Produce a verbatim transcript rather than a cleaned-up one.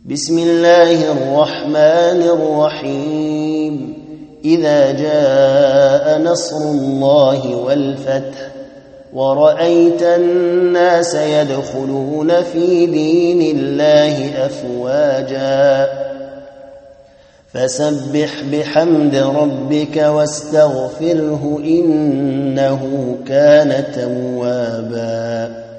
بسم الله الرحمن الرحيم إذا جاء نصر الله والفتح ورأيت الناس يدخلون في دين الله أفواجا فسبح بحمد ربك واستغفره إنه كان توابا.